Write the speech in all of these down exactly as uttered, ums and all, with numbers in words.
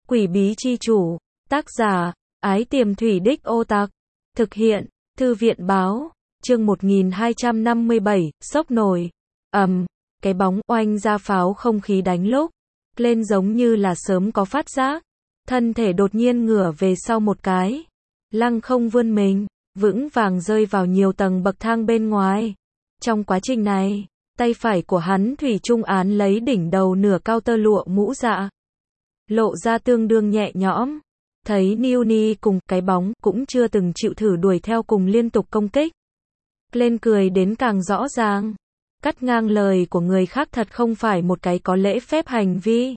Quỷ bí chi chủ. Tác giả, Ái Tiềm Thủy Đích Ô Tạc. Thực hiện, Thư viện báo. Chương một nghìn hai trăm năm mươi bảy, sốc nổi. Ầm, um, cái bóng oanh ra pháo không khí đánh lúc lên giống như là sớm có phát giác. Thân thể đột nhiên ngửa về sau một cái. Lăng không vươn mình, vững vàng rơi vào nhiều tầng bậc thang bên ngoài. Trong quá trình này, tay phải của hắn thủy chung án lấy đỉnh đầu nửa cao tơ lụa mũ dạ. Lộ ra tương đương nhẹ nhõm. Thấy Newnie cùng cái bóng cũng chưa từng chịu thử đuổi theo cùng liên tục công kích. Lên cười đến càng rõ ràng. Cắt ngang lời của người khác thật không phải một cái có lễ phép hành vi.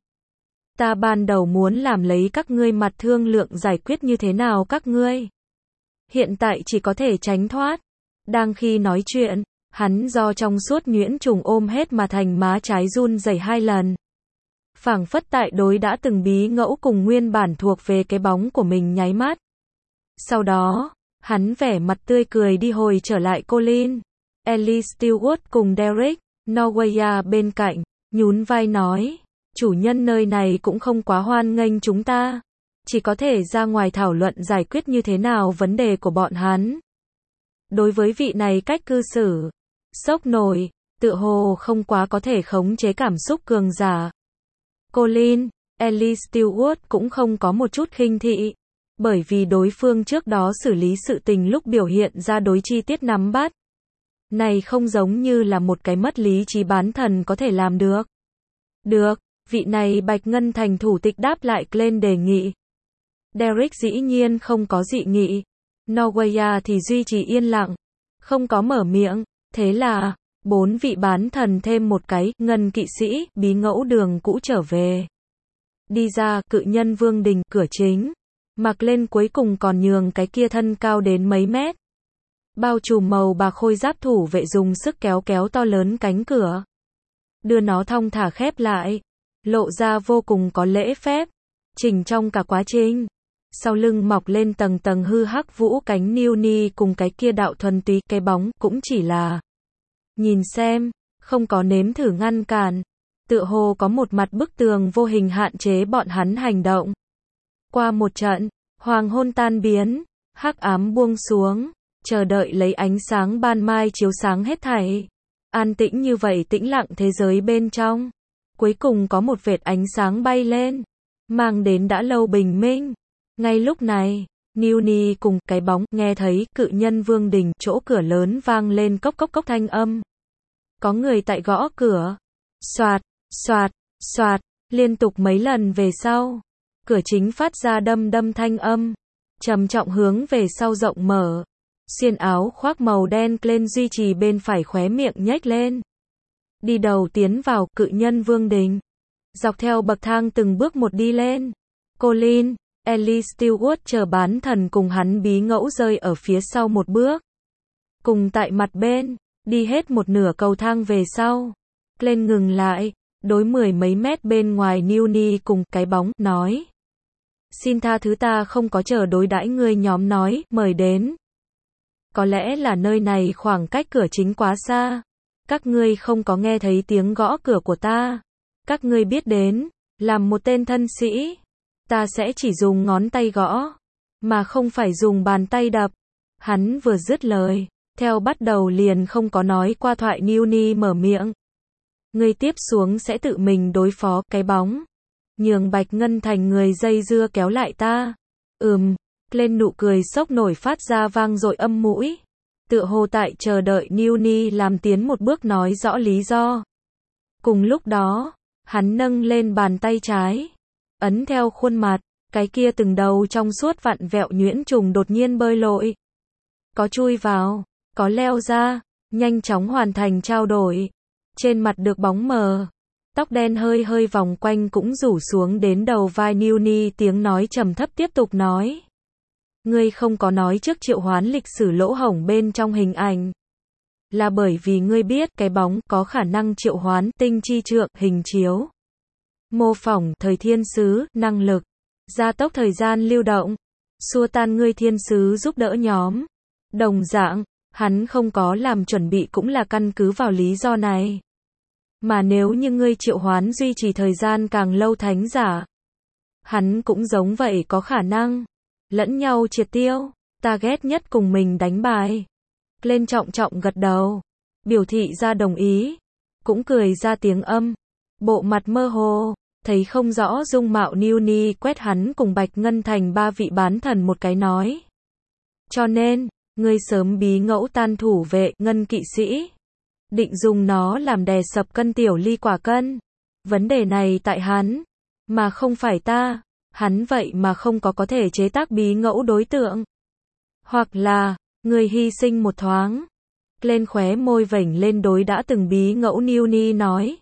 Ta ban đầu muốn làm lấy các ngươi mặt thương lượng giải quyết như thế nào các ngươi. Hiện tại chỉ có thể tránh thoát. Đang khi nói chuyện, hắn do trong suốt nhuyễn trùng ôm hết mà thành má trái run rẩy hai lần. Phảng phất tại đối đã từng bí ngẫu cùng nguyên bản thuộc về cái bóng của mình nháy mắt. Sau đó, hắn vẻ mặt tươi cười đi hồi trở lại Colin, Ellie Stewart cùng Derek Norwaya bên cạnh, nhún vai nói, chủ nhân nơi này cũng không quá hoan nghênh chúng ta, chỉ có thể ra ngoài thảo luận giải quyết như thế nào vấn đề của bọn hắn. Đối với vị này cách cư xử, sốc nổi, tựa hồ không quá có thể khống chế cảm xúc cường giả. Colin, Ellie Stewart cũng không có một chút khinh thị, bởi vì đối phương trước đó xử lý sự tình lúc biểu hiện ra đối chi tiết nắm bắt. Này không giống như là một cái mất lý trí bán thần có thể làm được. Được, vị này Bạch Ngân Thành thủ tịch đáp lại lên đề nghị. Derek dĩ nhiên không có dị nghị. Norwaya thì duy trì yên lặng, không có mở miệng, thế là bốn vị bán thần thêm một cái ngân kỵ sĩ bí ngẫu đường cũ trở về. Đi ra cự nhân vương đình cửa chính, mặc lên cuối cùng còn nhường cái kia thân cao đến mấy mét. Bao trùm màu bạc khôi giáp thủ vệ dùng sức kéo kéo to lớn cánh cửa. Đưa nó thong thả khép lại, lộ ra vô cùng có lễ phép. Chỉnh trong cả quá trình, sau lưng mọc lên tầng tầng hư hắc vũ cánh Newnie cùng cái kia đạo thuần túy cái bóng cũng chỉ là nhìn xem, không có nếm thử ngăn cản. Tựa hồ có một mặt bức tường vô hình hạn chế bọn hắn hành động. Qua một trận, hoàng hôn tan biến, hắc ám buông xuống, chờ đợi lấy ánh sáng ban mai chiếu sáng hết thảy. An tĩnh như vậy tĩnh lặng thế giới bên trong. Cuối cùng có một vệt ánh sáng bay lên, mang đến đã lâu bình minh. Ngay lúc này, Newnie cùng cái bóng nghe thấy cự nhân vương đình chỗ cửa lớn vang lên cốc cốc cốc thanh âm. Có người tại gõ cửa. Xoạt, xoạt, xoạt, liên tục mấy lần về sau. Cửa chính phát ra đâm đâm thanh âm. Trầm trọng hướng về sau rộng mở. Xiên áo khoác màu đen lên duy trì bên phải khóe miệng nhếch lên. Đi đầu tiến vào cự nhân vương đình. Dọc theo bậc thang từng bước một đi lên. Colin, Ellie Stewart chờ bán thần cùng hắn bí ngẫu rơi ở phía sau một bước. Cùng tại mặt bên, đi hết một nửa cầu thang về sau. Lên ngừng lại, đối mười mấy mét bên ngoài Newnie cùng cái bóng, nói. Xin tha thứ ta không có chờ đối đãi ngươi nhóm nói, mời đến. Có lẽ là nơi này khoảng cách cửa chính quá xa. Các ngươi không có nghe thấy tiếng gõ cửa của ta. Các ngươi biết đến, làm một tên thân sĩ. Ta sẽ chỉ dùng ngón tay gõ, mà không phải dùng bàn tay đập. Hắn vừa dứt lời, theo bắt đầu liền không có nói qua thoại Newnie mở miệng. Ngươi tiếp xuống sẽ tự mình đối phó cái bóng. Nhường Bạch Ngân Thành người dây dưa kéo lại ta. Ừm, lên nụ cười sốc nổi phát ra vang dội âm mũi. Tựa hồ tại chờ đợi Newnie làm tiến một bước nói rõ lý do. Cùng lúc đó, hắn nâng lên bàn tay trái. Ấn theo khuôn mặt, cái kia từng đầu trong suốt vặn vẹo nhuyễn trùng đột nhiên bơi lội. Có chui vào, có leo ra, nhanh chóng hoàn thành trao đổi. Trên mặt được bóng mờ, tóc đen hơi hơi vòng quanh cũng rủ xuống đến đầu vai Newnie, tiếng nói trầm thấp tiếp tục nói. Ngươi không có nói trước triệu hoán lịch sử lỗ hổng bên trong hình ảnh. Là bởi vì ngươi biết cái bóng có khả năng triệu hoán tinh chi trượng hình chiếu. Mô phỏng thời thiên sứ, năng lực, gia tốc thời gian lưu động, xua tan ngươi thiên sứ giúp đỡ nhóm. Đồng dạng, hắn không có làm chuẩn bị cũng là căn cứ vào lý do này. Mà nếu như ngươi triệu hoán duy trì thời gian càng lâu thánh giả, Hắn cũng giống vậy có khả năng. Lẫn nhau triệt tiêu. Ta ghét nhất cùng mình đánh bài. Lên trọng trọng gật đầu. Biểu thị ra đồng ý. Cũng cười ra tiếng âm. Bộ mặt mơ hồ. Thấy không rõ dung mạo Nuni quét hắn cùng Bạch Ngân Thành ba vị bán thần một cái nói. Cho nên, ngươi sớm bí ngẫu tan thủ vệ ngân kỵ sĩ. Định dùng nó làm đè sập cân tiểu ly quả cân. Vấn đề này tại hắn. Mà không phải ta. Hắn vậy mà không có có thể chế tác bí ngẫu đối tượng. Hoặc là, người hy sinh một thoáng. Lên khóe môi vểnh lên đối đã từng bí ngẫu Nuni nói.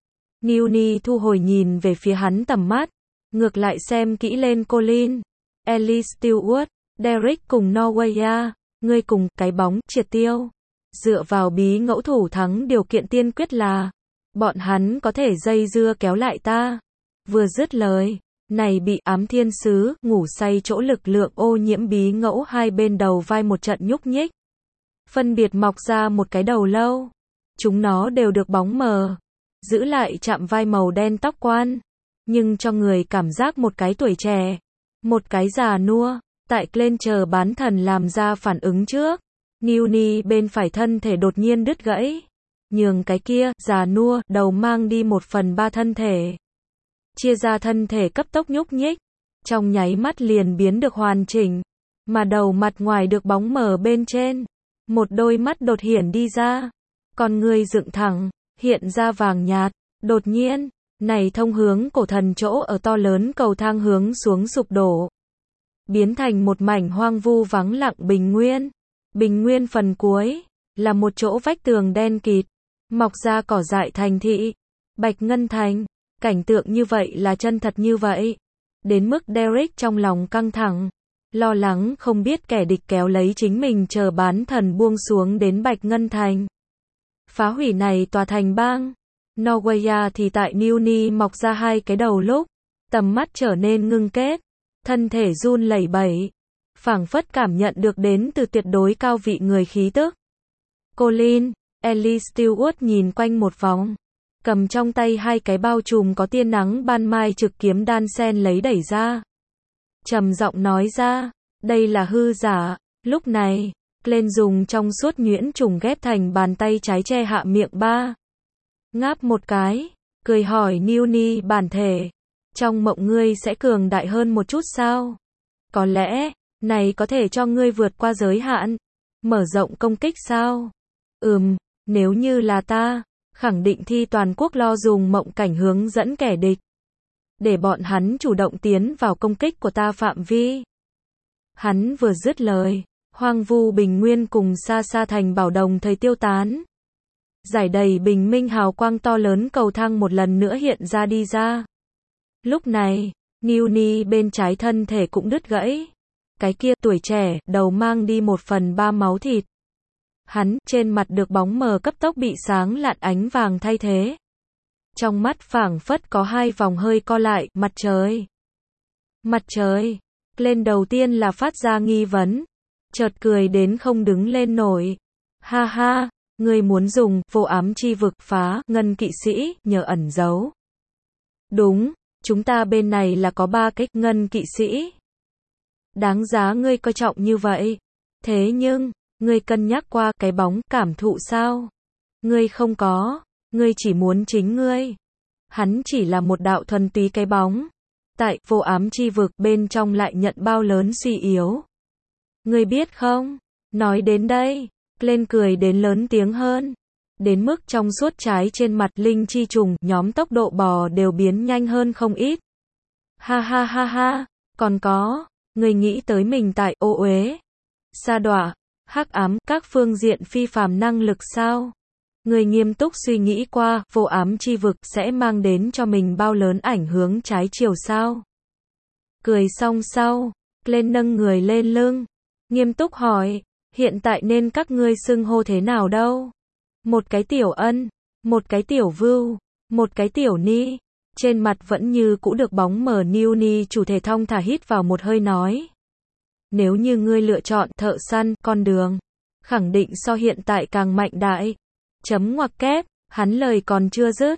Nuni thu hồi nhìn về phía hắn tầm mắt. Ngược lại xem kỹ lên Colin, Ellie Stewart, Derek cùng Norwaya. Ngươi cùng cái bóng triệt tiêu. Dựa vào bí ngẫu thủ thắng điều kiện tiên quyết là bọn hắn có thể dây dưa kéo lại ta. Vừa dứt lời, này bị ám thiên sứ ngủ say chỗ lực lượng ô nhiễm bí ngẫu hai bên đầu vai một trận nhúc nhích. Phân biệt mọc ra một cái đầu lâu. Chúng nó đều được bóng mờ. Giữ lại chạm vai màu đen tóc quan. Nhưng cho người cảm giác một cái tuổi trẻ. Một cái già nua. Tại Glen chờ bán thần làm ra phản ứng trước. Nuni bên phải thân thể đột nhiên đứt gãy. Nhường cái kia, già nua, đầu mang đi một phần ba thân thể. Chia ra thân thể cấp tốc nhúc nhích. Trong nháy mắt liền biến được hoàn chỉnh. Mà đầu mặt ngoài được bóng mờ bên trên. Một đôi mắt đột hiển đi ra. Con người dựng thẳng, hiện ra vàng nhạt. Đột nhiên, này thông hướng cổ thần chỗ ở to lớn cầu thang hướng xuống sụp đổ. Biến thành một mảnh hoang vu vắng lặng bình nguyên. Bình nguyên phần cuối, là một chỗ vách tường đen kịt. Mọc ra cỏ dại thành thị. Bạch Ngân Thành. Cảnh tượng như vậy là chân thật như vậy. Đến mức Derek trong lòng căng thẳng. Lo lắng không biết kẻ địch kéo lấy chính mình chờ bán thần buông xuống đến Bạch Ngân Thành. Phá hủy này tòa thành bang. Norwaya thì tại Nuni mọc ra hai cái đầu lúc. Tầm mắt trở nên ngưng kết. Thân thể run lẩy bẩy. Phảng phất cảm nhận được đến từ tuyệt đối cao vị người khí tức. Colin, Ellie Stewart nhìn quanh một vòng. Cầm trong tay hai cái bao trùm có tia nắng ban mai trực kiếm đan sen lấy đẩy ra. Trầm giọng nói ra, đây là hư giả. Lúc này, Glen dùng trong suốt nhuyễn trùng ghép thành bàn tay trái che hạ miệng ba. Ngáp một cái, cười hỏi Nuni bản thể. Trong mộng ngươi sẽ cường đại hơn một chút sao? Có lẽ, này có thể cho ngươi vượt qua giới hạn. Mở rộng công kích sao? Ừm, nếu như là ta, khẳng định thi toàn quốc lo dùng mộng cảnh hướng dẫn kẻ địch. Để bọn hắn chủ động tiến vào công kích của ta phạm vi. Hắn vừa dứt lời, hoang vu bình nguyên cùng xa xa thành bảo đồng thời tiêu tán. Giải đầy bình minh hào quang to lớn cầu thang một lần nữa hiện ra đi ra. Lúc này, Nuni bên trái thân thể cũng đứt gãy. Cái kia tuổi trẻ, đầu mang đi một phần ba máu thịt. Hắn, trên mặt được bóng mờ cấp tốc bị sáng lạn ánh vàng thay thế. Trong mắt phảng phất có hai vòng hơi co lại, mặt trời. Mặt trời. Lên đầu tiên là phát ra nghi vấn. Chợt cười đến không đứng lên nổi. Ha ha, ngươi muốn dùng vô ám chi vực phá ngân kỵ sĩ, nhờ ẩn giấu. Đúng, chúng ta bên này là có ba cái ngân kỵ sĩ. Đáng giá ngươi coi trọng như vậy. Thế nhưng, ngươi cân nhắc qua cái bóng cảm thụ sao? Ngươi không có, ngươi chỉ muốn chính ngươi. Hắn chỉ là một đạo thuần túy cái bóng. Tại vô ám chi vực bên trong lại nhận bao lớn suy yếu. Ngươi biết không? Nói đến đây, lên cười đến lớn tiếng hơn. Đến mức trong suốt trái trên mặt linh chi trùng nhóm tốc độ bò đều biến nhanh hơn không ít. Ha ha ha ha, còn có, ngươi nghĩ tới mình tại ô uế, sa đọa, hắc ám, các phương diện phi phàm năng lực sao? Ngươi nghiêm túc suy nghĩ qua, vô ám chi vực sẽ mang đến cho mình bao lớn ảnh hưởng trái chiều sao? Cười xong sau, lên nâng người lên lưng, nghiêm túc hỏi, hiện tại nên các ngươi xưng hô thế nào đâu? Một cái tiểu ân, một cái tiểu vưu, một cái tiểu ni. Trên mặt vẫn như cũ được bóng mờ Nuni chủ thể thong thả hít vào một hơi nói. Nếu như ngươi lựa chọn thợ săn, con đường, khẳng định so hiện tại càng mạnh đại. Chấm ngoặc kép, hắn lời còn chưa dứt.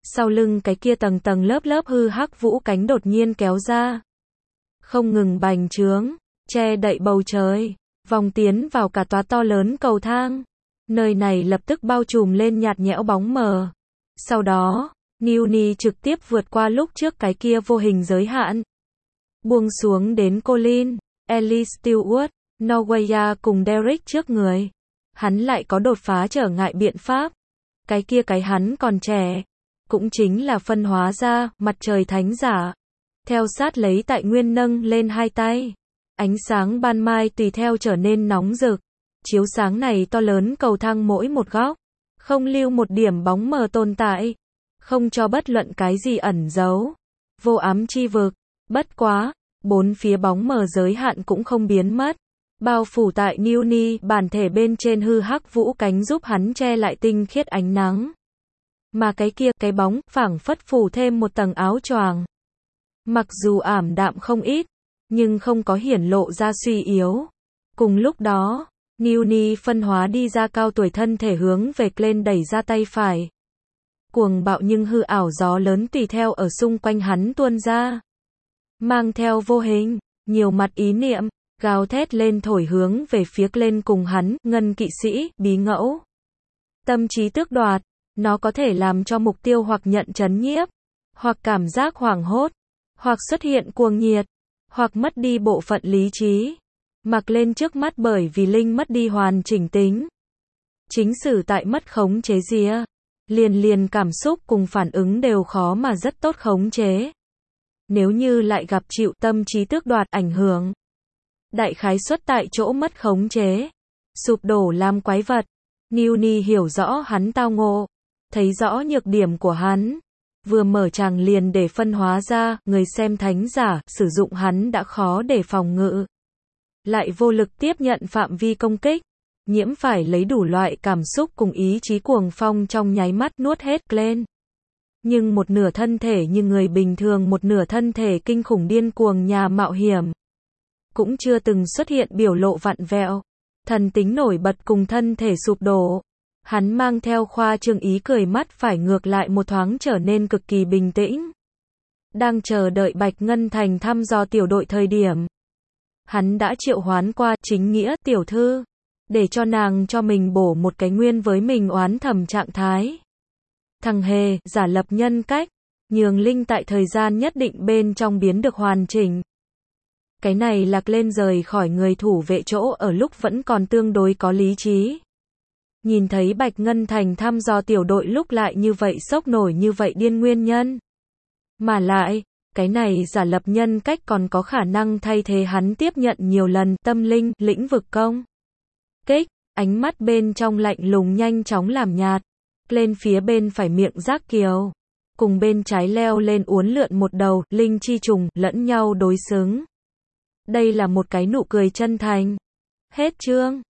sau lưng cái kia tầng tầng lớp lớp hư hắc vũ cánh đột nhiên kéo ra. Không ngừng bành trướng, che đậy bầu trời, vòng tiến vào cả tòa to lớn cầu thang. Nơi này lập tức bao trùm lên nhạt nhẽo bóng mờ. Sau đó, Newnie trực tiếp vượt qua lúc trước cái kia vô hình giới hạn. Buông xuống đến Colin, Ellie Stewart, Norwaya cùng Derek trước người. Hắn lại có đột phá trở ngại biện pháp. Cái kia cái hắn còn trẻ. Cũng chính là phân hóa ra, mặt trời thánh giả. Theo sát lấy tại nguyên nâng lên hai tay. Ánh sáng ban mai tùy theo trở nên nóng rực. Chiếu sáng này to lớn cầu thang mỗi một góc. Không lưu một điểm bóng mờ tồn tại. Không cho bất luận cái gì ẩn giấu. Vô ám chi vực. Bất quá, bốn phía bóng mờ giới hạn cũng không biến mất. Bao phủ tại Newnie bản thể bên trên hư hắc vũ cánh giúp hắn che lại tinh khiết ánh nắng. Mà cái kia, cái bóng, phảng phất phủ thêm một tầng áo choàng. Mặc dù ảm đạm không ít, nhưng không có hiển lộ ra suy yếu. Cùng lúc đó, Newnie phân hóa đi ra cao tuổi thân thể hướng về Glenn đẩy ra tay phải. Cuồng bạo nhưng hư ảo gió lớn tùy theo ở xung quanh hắn tuôn ra. Mang theo vô hình, nhiều mặt ý niệm, gào thét lên thổi hướng về phía Glenn cùng hắn, ngân kỵ sĩ, bí ngẫu. Tâm trí tước đoạt, nó có thể làm cho mục tiêu hoặc nhận chấn nhiếp, hoặc cảm giác hoảng hốt, hoặc xuất hiện cuồng nhiệt, hoặc mất đi bộ phận lý trí. Mặc lên trước mắt bởi vì linh mất đi hoàn chỉnh tính. Chính sử tại mất khống chế rìa. Liền liền cảm xúc cùng phản ứng đều khó mà rất tốt khống chế. Nếu như lại gặp chịu tâm trí tước đoạt ảnh hưởng. Đại khái suất tại chỗ mất khống chế. Sụp đổ làm quái vật. Newnie hiểu rõ hắn tao ngộ. Thấy rõ nhược điểm của hắn. Vừa mở tràng liền để phân hóa ra, người xem thánh giả, sử dụng hắn đã khó để phòng ngự. Lại vô lực tiếp nhận phạm vi công kích. Nhiễm phải lấy đủ loại cảm xúc cùng ý chí cuồng phong trong nháy mắt nuốt hết lên. Nhưng một nửa thân thể như người bình thường, một nửa thân thể kinh khủng điên cuồng nhà mạo hiểm. Cũng chưa từng xuất hiện biểu lộ vặn vẹo. Thần tính nổi bật cùng thân thể sụp đổ. Hắn mang theo khoa trương ý cười mắt phải ngược lại một thoáng trở nên cực kỳ bình tĩnh. Đang chờ đợi Bạch Ngân Thành thăm dò tiểu đội thời điểm. Hắn đã triệu hoán qua chính nghĩa tiểu thư. Để cho nàng cho mình bổ một cái nguyên với mình oán thầm trạng thái. Thằng hề, giả lập nhân cách. Nhường linh tại thời gian nhất định bên trong biến được hoàn chỉnh. Cái này lạc lên rời khỏi người thủ vệ chỗ ở lúc vẫn còn tương đối có lý trí. Nhìn thấy Bạch Ngân Thành thăm dò tiểu đội lúc lại như vậy sốc nổi như vậy điên nguyên nhân. Mà lại, cái này giả lập nhân cách còn có khả năng thay thế hắn tiếp nhận nhiều lần tâm linh, lĩnh vực công. Kích, ánh mắt bên trong lạnh lùng nhanh chóng làm nhạt. Lên phía bên phải miệng giác kiều. Cùng bên trái leo lên uốn lượn một đầu, linh chi trùng, lẫn nhau đối xứng. Đây là một cái nụ cười chân thành. Hết chương.